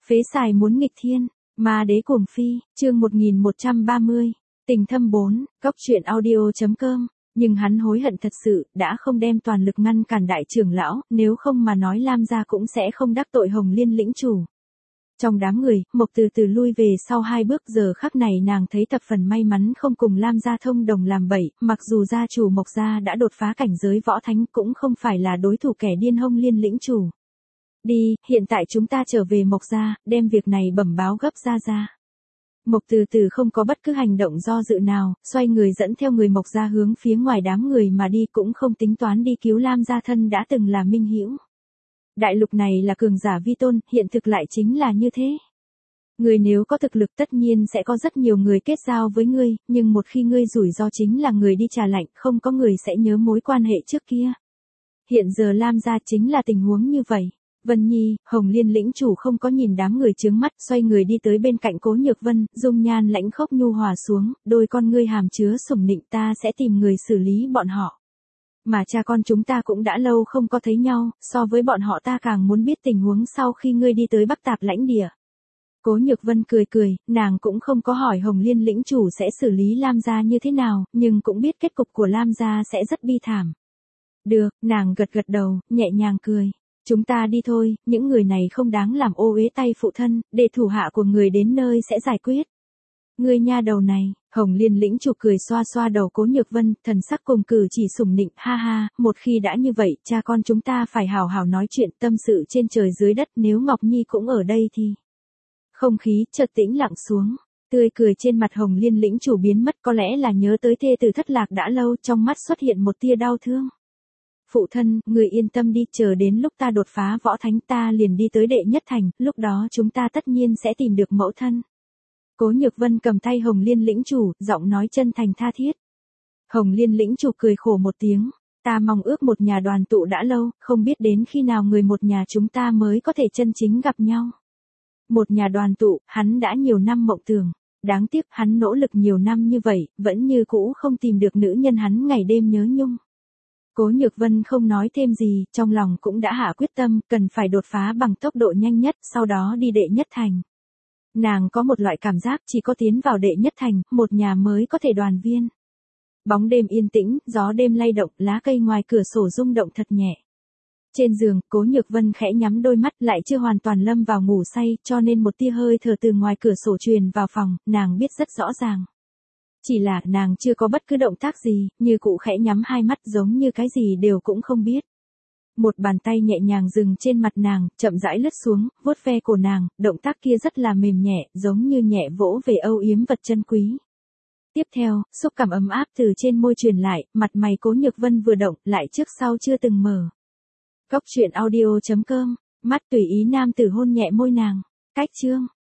Phế xài muốn nghịch thiên, ma đế cuồng phi, chương 1130, tình thâm 4, góc truyện audio.com. Nhưng hắn hối hận thật sự, đã không đem toàn lực ngăn cản đại trưởng lão, nếu không mà nói Lam gia cũng sẽ không đắc tội Hồng Liên lĩnh chủ. Trong đám người, Mộc từ từ lui về sau 2 bước, giờ khắc này nàng thấy thập phần may mắn không cùng Lam gia thông đồng làm bậy, mặc dù gia chủ Mộc gia đã đột phá cảnh giới võ thánh cũng không phải là đối thủ kẻ điên Hồng Liên lĩnh chủ. Đi, hiện tại chúng ta trở về Mộc gia, đem việc này bẩm báo gấp ra. Mộc từ từ không có bất cứ hành động do dự nào, xoay người dẫn theo người Mộc gia hướng phía ngoài đám người mà đi, cũng không tính toán đi cứu Lam gia thân đã từng là minh hữu. Đại lục này là cường giả vi tôn, hiện thực lại chính là như thế. Người nếu có thực lực tất nhiên sẽ có rất nhiều người kết giao với ngươi, nhưng một khi ngươi rủi ro chính là người đi trà lạnh, không có người sẽ nhớ mối quan hệ trước kia. Hiện giờ Lam gia chính là tình huống như vậy. Vân Nhi, Hồng Liên lĩnh chủ không có nhìn đám người chướng mắt, xoay người đi tới bên cạnh Cố Nhược Vân, dung nhan lãnh khốc nhu hòa xuống, đôi con ngươi hàm chứa sủng nịnh, ta sẽ tìm người xử lý bọn họ. Mà cha con chúng ta cũng đã lâu không có thấy nhau, so với bọn họ ta càng muốn biết tình huống sau khi ngươi đi tới Bắc Tạp lãnh địa. Cố Nhược Vân cười, nàng cũng không có hỏi Hồng Liên lĩnh chủ sẽ xử lý Lam gia như thế nào, nhưng cũng biết kết cục của Lam gia sẽ rất bi thảm. Được, nàng gật đầu, nhẹ nhàng cười. Chúng ta đi thôi, những người này không đáng làm ô uế tay phụ thân, để thủ hạ của người đến nơi sẽ giải quyết. Ngươi nha đầu này, Hồng Liên lĩnh chủ cười xoa đầu Cố Nhược Vân, thần sắc cùng cử chỉ sủng nịnh, ha, một khi đã như vậy, cha con chúng ta phải hào hào nói chuyện tâm sự trên trời dưới đất, nếu Ngọc Nhi cũng ở đây thì. Không khí chợt tĩnh lặng xuống, tươi cười trên mặt Hồng Liên lĩnh chủ biến mất, có lẽ là nhớ tới thê tử thất lạc đã lâu, trong mắt xuất hiện một tia đau thương. Phụ thân, người yên tâm đi, chờ đến lúc ta đột phá võ thánh ta liền đi tới đệ nhất thành, lúc đó chúng ta tất nhiên sẽ tìm được mẫu thân. Cố Nhược Vân cầm tay Hồng Liên lĩnh chủ, giọng nói chân thành tha thiết. Hồng Liên lĩnh chủ cười khổ một tiếng, ta mong ước một nhà đoàn tụ đã lâu, không biết đến khi nào người một nhà chúng ta mới có thể chân chính gặp nhau. Một nhà đoàn tụ, hắn đã nhiều năm mộng tưởng, đáng tiếc hắn nỗ lực nhiều năm như vậy, vẫn như cũ không tìm được nữ nhân hắn ngày đêm nhớ nhung. Cố Nhược Vân không nói thêm gì, trong lòng cũng đã hạ quyết tâm, cần phải đột phá bằng tốc độ nhanh nhất, sau đó đi đệ nhất thành. Nàng có một loại cảm giác chỉ có tiến vào đệ nhất thành, một nhà mới có thể đoàn viên. Bóng đêm yên tĩnh, gió đêm lay động, lá cây ngoài cửa sổ rung động thật nhẹ. Trên giường, Cố Nhược Vân khẽ nhắm đôi mắt, lại chưa hoàn toàn lâm vào ngủ say, cho nên một tia hơi thở từ ngoài cửa sổ truyền vào phòng, nàng biết rất rõ ràng. Chỉ là nàng chưa có bất cứ động tác gì, như cụ khẽ nhắm hai mắt giống như cái gì đều cũng không biết. Một bàn tay nhẹ nhàng dừng trên mặt nàng, chậm rãi lướt xuống, vuốt ve cổ nàng, động tác kia rất là mềm nhẹ, giống như nhẹ vỗ về âu yếm vật chân quý. Tiếp theo, xúc cảm ấm áp từ trên môi truyền lại, mặt mày Cố Nhược Vân vừa động, lại trước sau chưa từng mở. Góc truyện audio.com, mắt tùy ý nam tử hôn nhẹ môi nàng. Cách chương